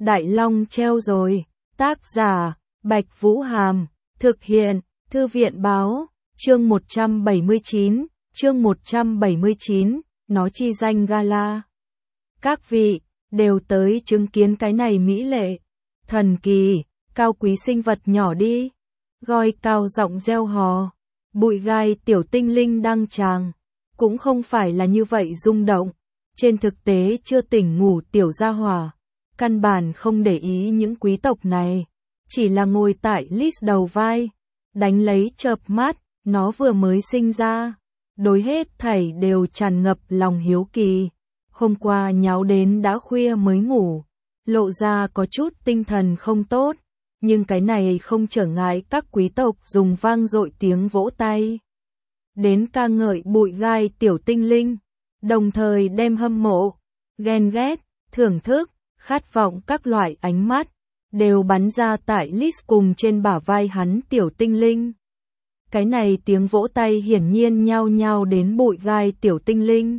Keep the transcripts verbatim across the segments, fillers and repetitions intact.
Đại Long treo rồi, tác giả, Bạch Vũ Hàm, thực hiện, Thư viện báo, chương một trăm bảy mươi chín, chương một trăm bảy mươi chín, nó chi danh gala. Các vị, đều tới chứng kiến cái này mỹ lệ, thần kỳ, cao quý sinh vật nhỏ đi. Goi cao giọng reo hò, bụi gai tiểu tinh linh đăng tràng, cũng không phải là như vậy rung động. Trên thực tế chưa tỉnh ngủ tiểu gia hỏa, căn bản không để ý những quý tộc này, chỉ là ngồi tại Liz đầu vai, đánh lấy chợp mắt, nó vừa mới sinh ra, đối hết thảy đều tràn ngập lòng hiếu kỳ. Hôm qua nháo đến đã khuya mới ngủ, lộ ra có chút tinh thần không tốt, nhưng cái này không trở ngại các quý tộc dùng vang dội tiếng vỗ tay đến ca ngợi bụi gai tiểu tinh linh, đồng thời đem hâm mộ, ghen ghét, thưởng thức, khát vọng các loại ánh mắt đều bắn ra tại Liz cùng trên bả vai hắn tiểu tinh linh. Cái này tiếng vỗ tay hiển nhiên nhao nhao đến bụi gai tiểu tinh linh.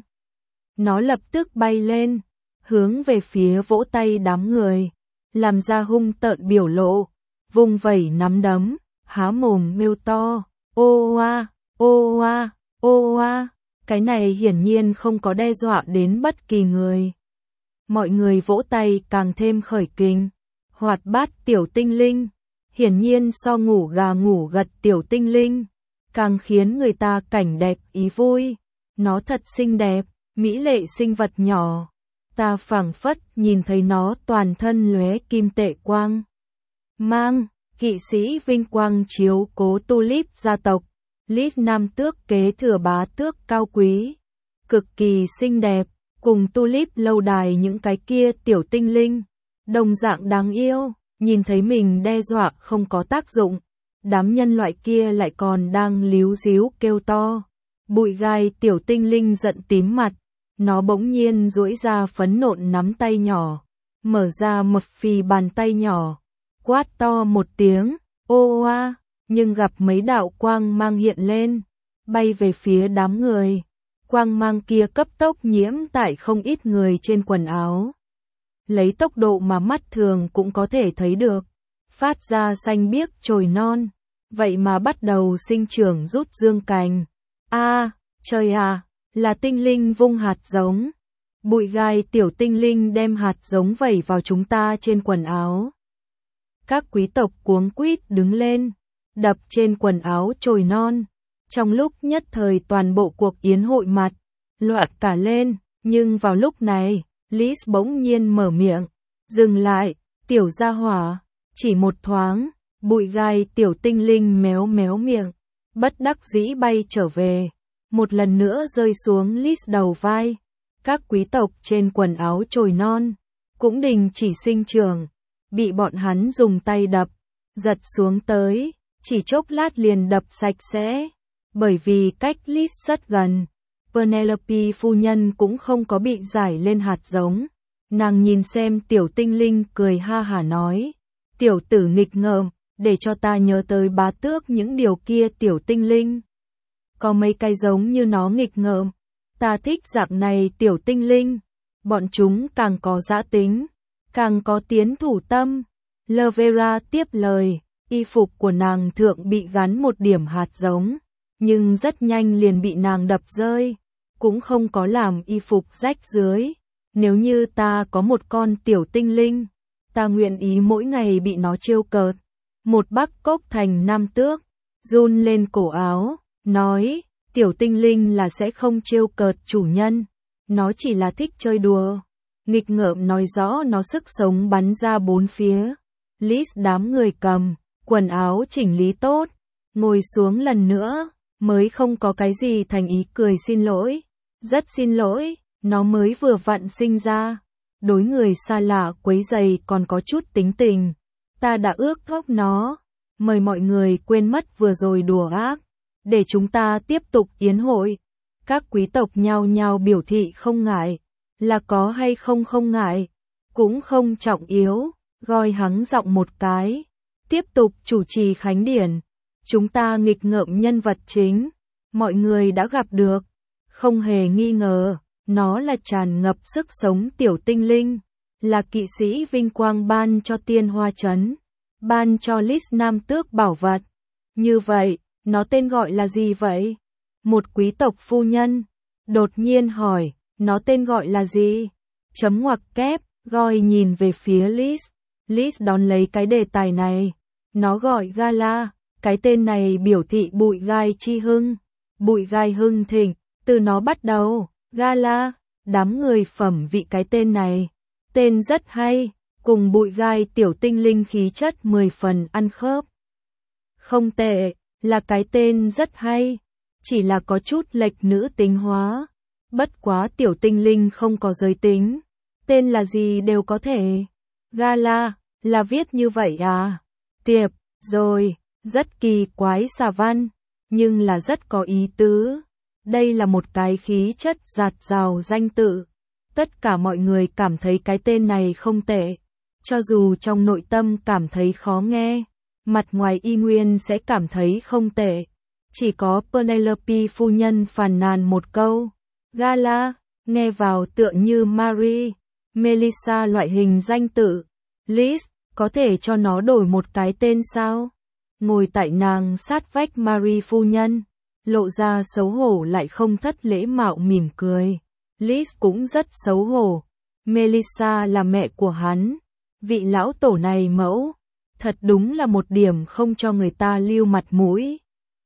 Nó lập tức bay lên, hướng về phía vỗ tay đám người, làm ra hung tợn biểu lộ, vung vẩy nắm đấm, há mồm kêu to, ô oa, ô oa, ô oa. Cái này hiển nhiên không có đe dọa đến bất kỳ người. Mọi người vỗ tay càng thêm khởi kình. Hoạt bát tiểu tinh linh, hiển nhiên so ngủ gà ngủ gật tiểu tinh linh, càng khiến người ta cảnh đẹp ý vui. Nó thật xinh đẹp, mỹ lệ sinh vật nhỏ. Ta phảng phất nhìn thấy nó toàn thân lóe kim tệ quang mang, kỵ sĩ vinh quang chiếu cố Tulip gia tộc. Liz nam tước kế thừa bá tước cao quý, cực kỳ xinh đẹp, cùng Tulip lâu đài những cái kia tiểu tinh linh, đồng dạng đáng yêu. Nhìn thấy mình đe dọa không có tác dụng, đám nhân loại kia lại còn đang líu díu kêu to. Bụi gai tiểu tinh linh giận tím mặt, nó bỗng nhiên duỗi ra phấn nộn nắm tay nhỏ, mở ra một phì bàn tay nhỏ, quát to một tiếng, ô oa, nhưng gặp mấy đạo quang mang hiện lên, bay về phía đám người. Quang mang kia cấp tốc nhiễm tại không ít người trên quần áo, lấy tốc độ mà mắt thường cũng có thể thấy được, phát ra xanh biếc chồi non, vậy mà bắt đầu sinh trưởng rút dương cành. A, à, trời à, là tinh linh vung hạt giống. Bụi gai tiểu tinh linh đem hạt giống vẩy vào chúng ta trên quần áo. Các quý tộc cuống quýt đứng lên, đập trên quần áo chồi non. Trong lúc nhất thời toàn bộ cuộc yến hội mặt loạn cả lên, nhưng vào lúc này, Liz bỗng nhiên mở miệng, dừng lại, tiểu gia hỏa, chỉ một thoáng, bụi gai tiểu tinh linh méo méo miệng, bất đắc dĩ bay trở về, một lần nữa rơi xuống Liz đầu vai. Các quý tộc trên quần áo chồi non cũng đình chỉ sinh trưởng, bị bọn hắn dùng tay đập, giật xuống tới, chỉ chốc lát liền đập sạch sẽ. Bởi vì cách Liz rất gần, Penelope phu nhân cũng không có bị giải lên hạt giống. Nàng nhìn xem tiểu tinh linh cười ha hả nói, tiểu tử nghịch ngợm, để cho ta nhớ tới bá tước những điều kia tiểu tinh linh. Có mấy cái giống như nó nghịch ngợm, ta thích dạng này tiểu tinh linh, bọn chúng càng có dã tính, càng có tiến thủ tâm. Lavera tiếp lời, y phục của nàng thượng bị gắn một điểm hạt giống, nhưng rất nhanh liền bị nàng đập rơi, cũng không có làm y phục rách dưới. Nếu như ta có một con tiểu tinh linh, ta nguyện ý mỗi ngày bị nó trêu cợt. Một Bắc Cốc Thành nam tước run lên cổ áo, nói, tiểu tinh linh là sẽ không trêu cợt chủ nhân, nó chỉ là thích chơi đùa. Nghịch ngợm nói rõ nó sức sống bắn ra bốn phía. Liz đám người cầm quần áo chỉnh lý tốt, ngồi xuống lần nữa, mới không có cái gì thành ý cười xin lỗi. Rất xin lỗi, nó mới vừa vặn sinh ra, đối người xa lạ quấy rầy còn có chút tính tình. Ta đã ước thúc nó, mời mọi người quên mất vừa rồi đùa ác, để chúng ta tiếp tục yến hội. Các quý tộc nhao nhao biểu thị không ngại, là có hay không không ngại, cũng không trọng yếu. Goi hắng giọng một cái, tiếp tục chủ trì khánh điển. Chúng ta nghịch ngợm nhân vật chính, mọi người đã gặp được, không hề nghi ngờ, nó là tràn ngập sức sống tiểu tinh linh, là kỵ sĩ vinh quang ban cho Tiên Hoa Trấn, ban cho Lis Nam Tước bảo vật. Như vậy, nó tên gọi là gì vậy? Một quý tộc phu nhân đột nhiên hỏi, nó tên gọi là gì? Chấm ngoặc kép, Goy nhìn về phía Lis. Lis đón lấy cái đề tài này. Nó gọi Gala, cái tên này biểu thị bụi gai chi hưng, bụi gai hưng thịnh, từ nó bắt đầu. Gala, đám người phẩm vị cái tên này. Tên rất hay, cùng bụi gai tiểu tinh linh khí chất mười phần ăn khớp. Không tệ, là cái tên rất hay, chỉ là có chút lệch nữ tính hóa. Bất quá tiểu tinh linh không có giới tính, tên là gì đều có thể. Gala, là viết như vậy à? Tiệp, rồi, rất kỳ quái xà văn, nhưng là rất có ý tứ. Đây là một cái khí chất dạt dào danh tự. Tất cả mọi người cảm thấy cái tên này không tệ. Cho dù trong nội tâm cảm thấy khó nghe, mặt ngoài y nguyên sẽ cảm thấy không tệ. Chỉ có Penelope phu nhân phàn nàn một câu. Gala, nghe vào tựa như Marie, Melissa loại hình danh tự. Lis, có thể cho nó đổi một cái tên sao? Ngồi tại nàng sát vách Marie phu nhân, lộ ra xấu hổ lại không thất lễ mạo mỉm cười. Lis cũng rất xấu hổ. Melissa là mẹ của hắn. Vị lão tổ này mẫu, thật đúng là một điểm không cho người ta lưu mặt mũi.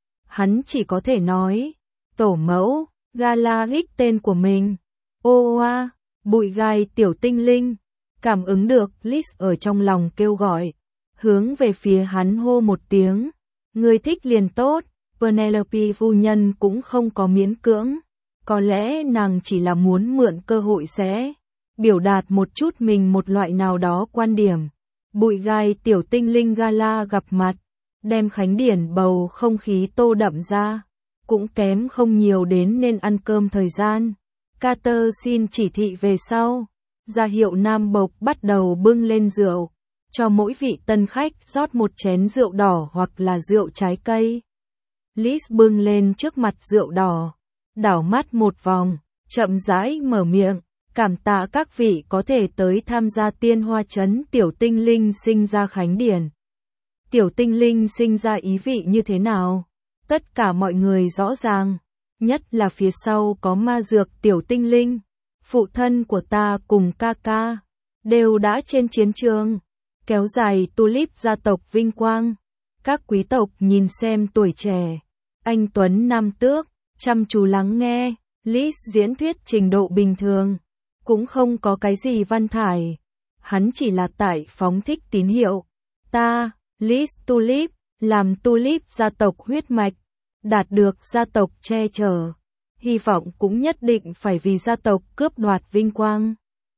Hắn chỉ có thể nói, tổ mẫu. Gala hích tên của mình. Ô oa, bụi gai tiểu tinh linh. Cảm ứng được, Lis ở trong lòng kêu gọi. Hướng về phía hắn hô một tiếng. Người thích liền tốt. Penelope phu nhân cũng không có miễn cưỡng. Có lẽ nàng chỉ là muốn mượn cơ hội sẽ biểu đạt một chút mình một loại nào đó quan điểm. Bụi gai tiểu tinh linh Gala gặp mặt, đem khánh điển bầu không khí tô đậm ra. Cũng kém không nhiều đến nên ăn cơm thời gian. Carter xin chỉ thị về sau. Ra hiệu nam bộc bắt đầu bưng lên rượu. Cho mỗi vị tân khách rót một chén rượu đỏ hoặc là rượu trái cây. Lis bưng lên trước mặt rượu đỏ. Đảo mắt một vòng, chậm rãi mở miệng. Cảm tạ các vị có thể tới tham gia Tiên Hoa Trấn tiểu tinh linh sinh ra khánh điển. Tiểu tinh linh sinh ra ý vị như thế nào? Tất cả mọi người rõ ràng, nhất là phía sau có ma dược tiểu tinh linh. Phụ thân của ta cùng ca ca, đều đã trên chiến trường, kéo dài tulip gia tộc vinh quang. Các quý tộc nhìn xem tuổi trẻ, anh Tuấn Nam Tước, chăm chú lắng nghe, Lis diễn thuyết trình độ bình thường, cũng không có cái gì văn thải. Hắn chỉ là tại phóng thích tín hiệu. Ta, Lis Tulip, làm tulip gia tộc huyết mạch, đạt được gia tộc che chở, hy vọng cũng nhất định phải vì gia tộc cướp đoạt vinh quang.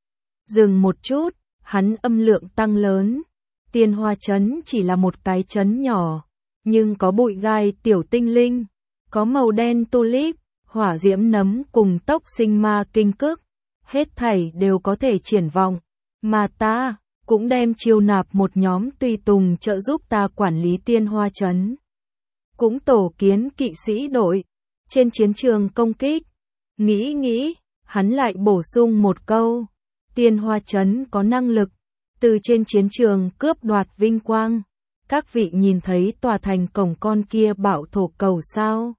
Dừng một chút, hắn âm lượng tăng lớn. Tiên Hoa Trấn chỉ là một cái trấn nhỏ, nhưng có bụi gai tiểu tinh linh, có màu đen tulip, hỏa diễm nấm cùng tốc sinh ma kinh cức, hết thảy đều có thể triển vọng, mà ta cũng đem chiêu nạp một nhóm tùy tùng trợ giúp ta quản lý Tiên Hoa Trấn. Cũng tổ kiến kỵ sĩ đội, trên chiến trường công kích. Nghĩ nghĩ, hắn lại bổ sung một câu, Tiên Hoa Trấn có năng lực, từ trên chiến trường cướp đoạt vinh quang. Các vị nhìn thấy tòa thành cổng con kia bạo thổ cầu sao?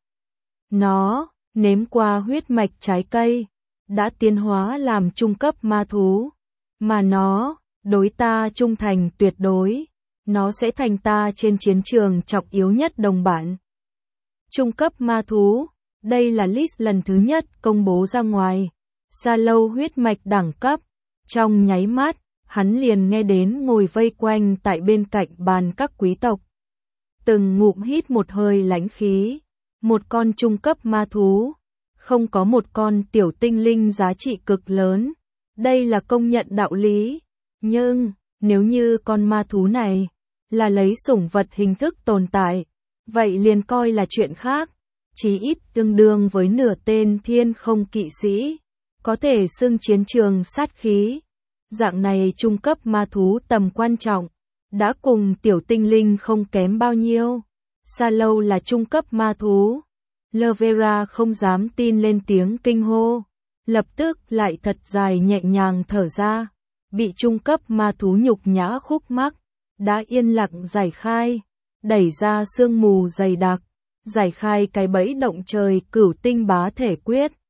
Nó, nếm qua huyết mạch trái cây, đã tiến hóa làm trung cấp ma thú, mà nó, đối ta trung thành tuyệt đối, nó sẽ thành ta trên chiến trường trọng yếu nhất đồng bạn. Trung cấp ma thú, đây là list lần thứ nhất công bố ra ngoài. Sa lâu huyết mạch đẳng cấp, trong nháy mắt, hắn liền nghe đến ngồi vây quanh tại bên cạnh bàn các quý tộc. Từng ngụm hít một hơi lãnh khí, một con trung cấp ma thú, không có một con tiểu tinh linh giá trị cực lớn. Đây là công nhận đạo lý. Nhưng, nếu như con ma thú này là lấy sủng vật hình thức tồn tại, vậy liền coi là chuyện khác. Chí ít tương đương với nửa tên thiên không kỵ sĩ, có thể xưng chiến trường sát khí. Dạng này trung cấp ma thú tầm quan trọng, đã cùng tiểu tinh linh không kém bao nhiêu. Sa lâu là trung cấp ma thú. Lovera không dám tin lên tiếng kinh hô, lập tức lại thật dài nhẹ nhàng thở ra. bị trung cấp ma thú nhục nhã khúc mắc, đã yên lặng giải khai, đẩy ra sương mù dày đặc, giải khai cái bẫy động trời cửu tinh bá thể quyết,